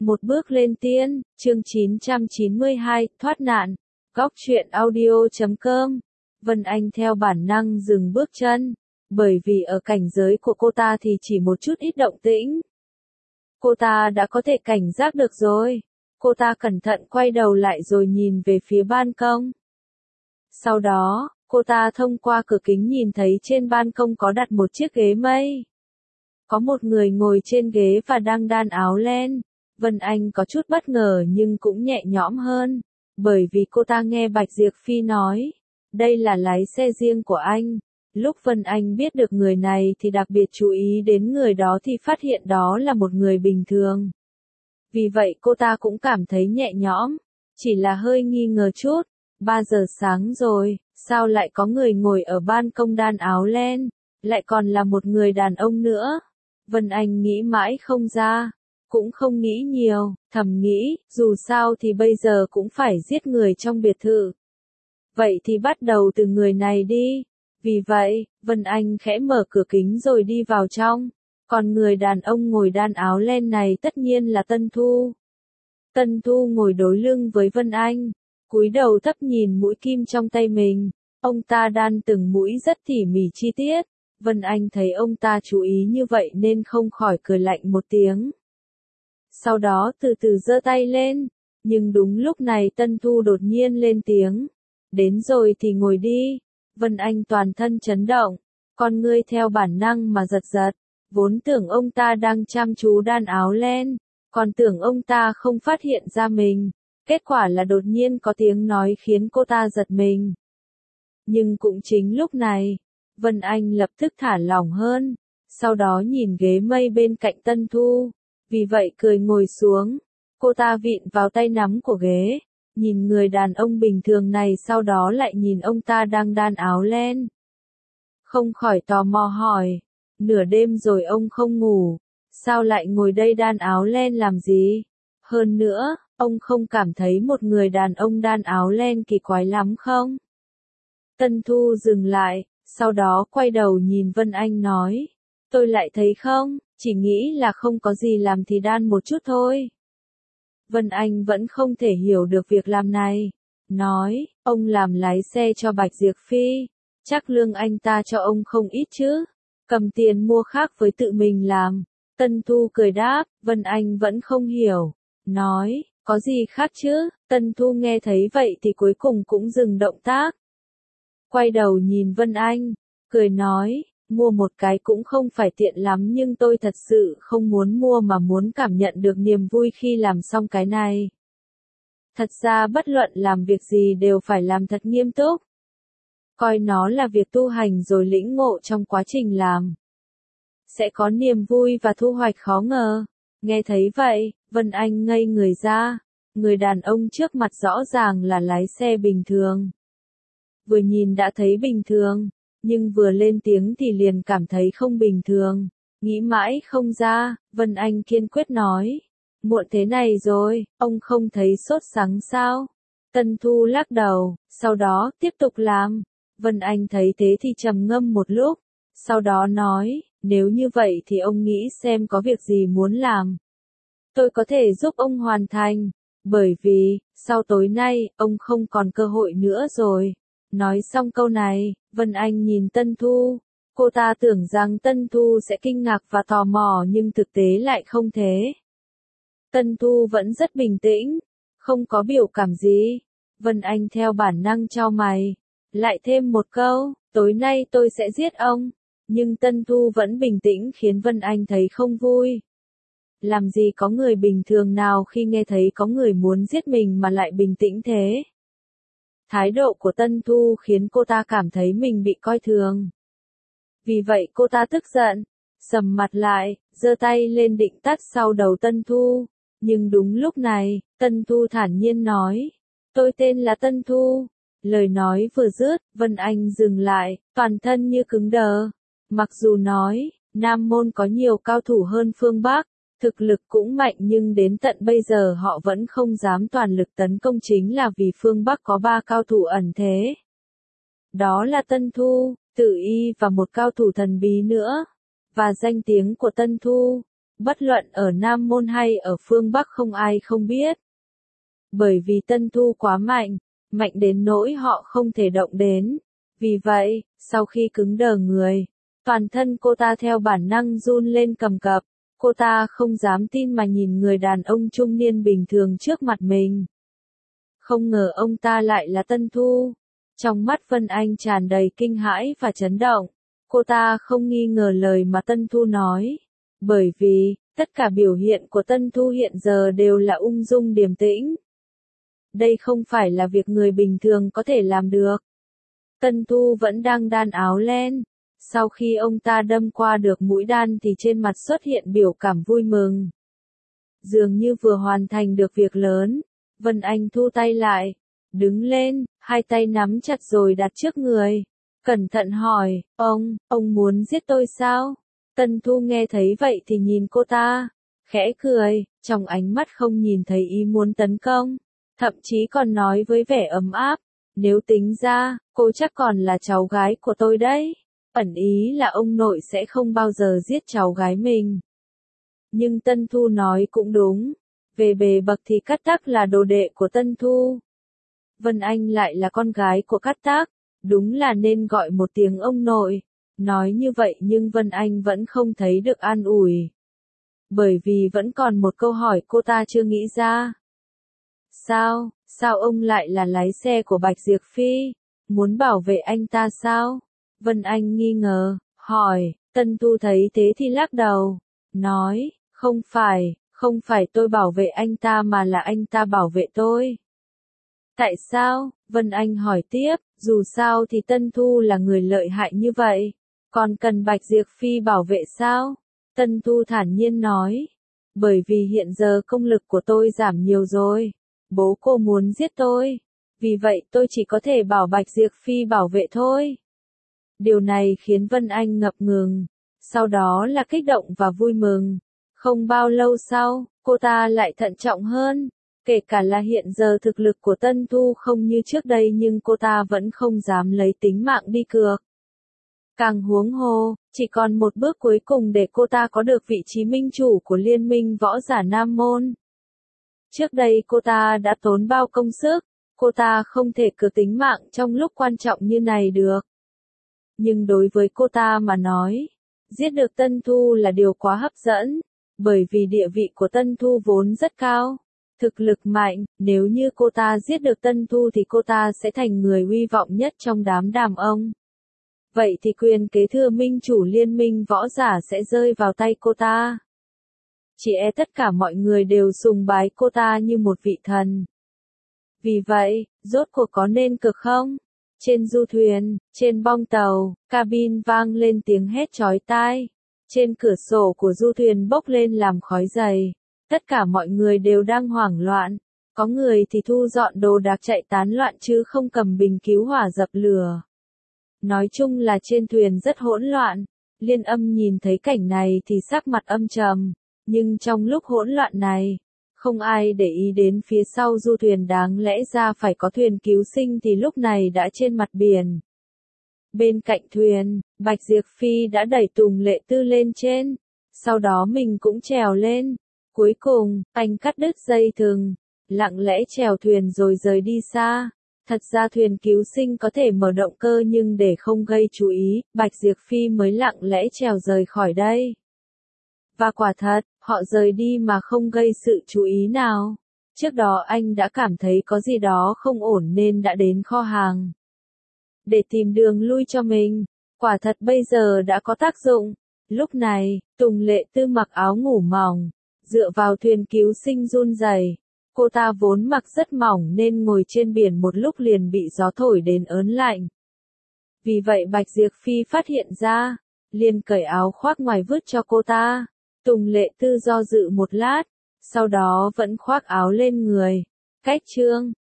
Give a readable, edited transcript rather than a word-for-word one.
Một bước lên tiên, chương 992, thoát nạn. Góc truyện audio.com. Vân Anh theo bản năng dừng bước chân, bởi vì ở cảnh giới của cô ta thì chỉ một chút ít động tĩnh. Cô ta đã có thể cảnh giác được rồi. Cô ta cẩn thận quay đầu lại rồi nhìn về phía ban công. Sau đó, cô ta thông qua cửa kính nhìn thấy trên ban công có đặt một chiếc ghế mây. Có một người ngồi trên ghế và đang đan áo len. Vân Anh có chút bất ngờ nhưng cũng nhẹ nhõm hơn, bởi vì cô ta nghe Bạch Diệp Phi nói, đây là lái xe riêng của anh. Lúc Vân Anh biết được người này thì đặc biệt chú ý đến người đó thì phát hiện đó là một người bình thường. Vì vậy cô ta cũng cảm thấy nhẹ nhõm, chỉ là hơi nghi ngờ chút. 3 giờ sáng rồi, sao lại có người ngồi ở ban công đan áo len, lại còn là một người đàn ông nữa. Vân Anh nghĩ mãi không ra, cũng không nghĩ nhiều, thầm nghĩ, dù sao thì bây giờ cũng phải giết người trong biệt thự. Vậy thì bắt đầu từ người này đi. Vì vậy, Vân Anh khẽ mở cửa kính rồi đi vào trong. Còn người đàn ông ngồi đan áo len này tất nhiên là Tân Thu. Tân Thu ngồi đối lưng với Vân Anh, cúi đầu thấp nhìn mũi kim trong tay mình. Ông ta đan từng mũi rất tỉ mỉ chi tiết. Vân Anh thấy ông ta chú ý như vậy nên không khỏi cười lạnh một tiếng. Sau đó từ từ giơ tay lên, nhưng đúng lúc này Tân Thu đột nhiên lên tiếng. Đến rồi thì ngồi đi. Vân Anh toàn thân chấn động, con ngươi theo bản năng mà giật giật, vốn tưởng ông ta đang chăm chú đan áo len, còn tưởng ông ta không phát hiện ra mình, kết quả là đột nhiên có tiếng nói khiến cô ta giật mình. Nhưng cũng chính lúc này, Vân Anh lập tức thả lỏng hơn, sau đó nhìn ghế mây bên cạnh Tân Thu, vì vậy cười ngồi xuống, cô ta vịn vào tay nắm của ghế. Nhìn người đàn ông bình thường này sau đó lại nhìn ông ta đang đan áo len. Không khỏi tò mò hỏi, nửa đêm rồi ông không ngủ, sao lại ngồi đây đan áo len làm gì? Hơn nữa, ông không cảm thấy một người đàn ông đan áo len kỳ quái lắm không? Tân Thu dừng lại, sau đó quay đầu nhìn Vân Anh nói, tôi lại thấy không, chỉ nghĩ là không có gì làm thì đan một chút thôi. Vân Anh vẫn không thể hiểu được việc làm này. Nói, ông làm lái xe cho Bạch Diệp Phi, chắc lương anh ta cho ông không ít chứ. Cầm tiền mua khác với tự mình làm. Tân Thu cười đáp, Vân Anh vẫn không hiểu. Nói, có gì khác chứ? Tân Thu nghe thấy vậy thì cuối cùng cũng dừng động tác. Quay đầu nhìn Vân Anh, cười nói, mua một cái cũng không phải tiện lắm nhưng tôi thật sự không muốn mua mà muốn cảm nhận được niềm vui khi làm xong cái này. Thật ra bất luận làm việc gì đều phải làm thật nghiêm túc. Coi nó là việc tu hành rồi lĩnh ngộ trong quá trình làm. Sẽ có niềm vui và thu hoạch khó ngờ. Nghe thấy vậy, Vân Anh ngây người ra. Người đàn ông trước mặt rõ ràng là lái xe bình thường. Vừa nhìn đã thấy bình thường. Nhưng vừa lên tiếng thì liền cảm thấy không bình thường. Nghĩ mãi không ra, Vân Anh kiên quyết nói. Muộn thế này rồi, ông không thấy sốt sắng sao? Tân Thu lắc đầu, sau đó tiếp tục làm. Vân Anh thấy thế thì trầm ngâm một lúc. Sau đó nói, nếu như vậy thì ông nghĩ xem có việc gì muốn làm. Tôi có thể giúp ông hoàn thành. Bởi vì, sau tối nay, ông không còn cơ hội nữa rồi. Nói xong câu này, Vân Anh nhìn Tân Thu. Cô ta tưởng rằng Tân Thu sẽ kinh ngạc và tò mò nhưng thực tế lại không thế. Tân Thu vẫn rất bình tĩnh, không có biểu cảm gì. Vân Anh theo bản năng chau mày. Lại thêm một câu, tối nay tôi sẽ giết ông. Nhưng Tân Thu vẫn bình tĩnh khiến Vân Anh thấy không vui. Làm gì có người bình thường nào khi nghe thấy có người muốn giết mình mà lại bình tĩnh thế? Thái độ của Tân Thu khiến cô ta cảm thấy mình bị coi thường. Vì vậy cô ta tức giận, sầm mặt lại, giơ tay lên định tát sau đầu Tân Thu. Nhưng đúng lúc này, Tân Thu thản nhiên nói, tôi tên là Tân Thu. Lời nói vừa dứt, Vân Anh dừng lại, toàn thân như cứng đờ. Mặc dù nói, Nam Môn có nhiều cao thủ hơn phương Bắc, thực lực cũng mạnh nhưng đến tận bây giờ họ vẫn không dám toàn lực tấn công chính là vì phương Bắc có 3 cao thủ ẩn thế. Đó là Tân Thu, Tử Y và một cao thủ thần bí nữa. Và danh tiếng của Tân Thu, Bất luận ở Nam Môn hay ở phương Bắc không ai không biết. Bởi vì Tân Thu quá mạnh, mạnh đến nỗi họ không thể động đến. Vì vậy, sau khi cứng đờ người, toàn thân cô ta theo bản năng run lên cầm cập. Cô ta không dám tin mà nhìn người đàn ông trung niên bình thường trước mặt mình. Không ngờ ông ta lại là Tân Thu. Trong mắt Vân Anh tràn đầy kinh hãi và chấn động. Cô ta không nghi ngờ lời mà Tân Thu nói. Bởi vì, tất cả biểu hiện của Tân Thu hiện giờ đều là ung dung điềm tĩnh. Đây không phải là việc người bình thường có thể làm được. Tân Thu vẫn đang đan áo len. Sau khi ông ta đâm qua được mũi đan thì trên mặt xuất hiện biểu cảm vui mừng. Dường như vừa hoàn thành được việc lớn. Vân Anh thu tay lại, đứng lên, hai tay nắm chặt rồi đặt trước người. Cẩn thận hỏi, ông muốn giết tôi sao? Tân Thu nghe thấy vậy thì nhìn cô ta, khẽ cười, trong ánh mắt không nhìn thấy ý muốn tấn công. Thậm chí còn nói với vẻ ấm áp, nếu tính ra, cô chắc còn là cháu gái của tôi đấy. Ẩn ý là ông nội sẽ không bao giờ giết cháu gái mình. Nhưng Tân Thu nói cũng đúng. Về bề bậc thì Cát Tắc là đồ đệ của Tân Thu. Vân Anh lại là con gái của Cát Tắc. Đúng là nên gọi một tiếng ông nội. Nói như vậy nhưng Vân Anh vẫn không thấy được an ủi. Bởi vì vẫn còn một câu hỏi cô ta chưa nghĩ ra. Sao ông lại là lái xe của Bạch Diệp Phi? Muốn bảo vệ anh ta sao? Vân Anh nghi ngờ, hỏi. Tân Thu thấy thế thì lắc đầu. Nói, không phải tôi bảo vệ anh ta mà là anh ta bảo vệ tôi. Tại sao? Vân Anh hỏi tiếp, dù sao thì Tân Thu là người lợi hại như vậy. Còn cần Bạch Diệp Phi bảo vệ sao? Tân Thu thản nhiên nói. Bởi vì hiện giờ công lực của tôi giảm nhiều rồi. Bố cô muốn giết tôi. Vì vậy tôi chỉ có thể bảo Bạch Diệp Phi bảo vệ thôi. Điều này khiến Vân Anh ngập ngừng. Sau đó là kích động và vui mừng. Không bao lâu sau, cô ta lại thận trọng hơn. Kể cả là hiện giờ thực lực của Tân Thu không như trước đây nhưng cô ta vẫn không dám lấy tính mạng đi cược. Càng huống hồ, chỉ còn một bước cuối cùng để cô ta có được vị trí minh chủ của Liên minh võ giả Nam Môn. Trước đây cô ta đã tốn bao công sức, cô ta không thể cược tính mạng trong lúc quan trọng như này được. Nhưng đối với cô ta mà nói, giết được Tân Thu là điều quá hấp dẫn, bởi vì địa vị của Tân Thu vốn rất cao. Thực lực mạnh, nếu như cô ta giết được Tân Thu thì cô ta sẽ thành người uy vọng nhất trong đám đàn ông. Vậy thì quyền kế thừa minh chủ liên minh võ giả sẽ rơi vào tay cô ta. Chỉ e tất cả mọi người đều sùng bái cô ta như một vị thần. Vì vậy, rốt cuộc có nên cực không? Trên du thuyền, trên bong tàu, cabin vang lên tiếng hét chói tai. Trên cửa sổ của du thuyền bốc lên làm khói dày. Tất cả mọi người đều đang hoảng loạn. Có người thì thu dọn đồ đạc chạy tán loạn chứ không cầm bình cứu hỏa dập lửa. Nói chung là trên thuyền rất hỗn loạn. Liên Âm nhìn thấy cảnh này thì sắc mặt âm trầm. Nhưng trong lúc hỗn loạn này, không ai để ý đến phía sau du thuyền đáng lẽ ra phải có thuyền cứu sinh thì lúc này đã trên mặt biển. Bên cạnh thuyền, Bạch Diệp Phi đã đẩy Tùng Lệ Tư lên trên. Sau đó mình cũng trèo lên. Cuối cùng, anh cắt đứt dây thừng, lặng lẽ chèo thuyền rồi rời đi xa. Thật ra thuyền cứu sinh có thể mở động cơ nhưng để không gây chú ý, Bạch Diệp Phi mới lặng lẽ chèo rời khỏi đây. Và quả thật, họ rời đi mà không gây sự chú ý nào. Trước đó anh đã cảm thấy có gì đó không ổn nên đã đến kho hàng. Để tìm đường lui cho mình, quả thật bây giờ đã có tác dụng. Lúc này, Tùng Lệ Tư mặc áo ngủ mỏng, dựa vào thuyền cứu sinh run rẩy. Cô ta vốn mặc rất mỏng nên ngồi trên biển một lúc liền bị gió thổi đến ớn lạnh. Vì vậy Bạch Diệp Phi phát hiện ra, liền cởi áo khoác ngoài vứt cho cô ta. Tùng Lệ Tư do dự một lát, sau đó vẫn khoác áo lên người. Cách chương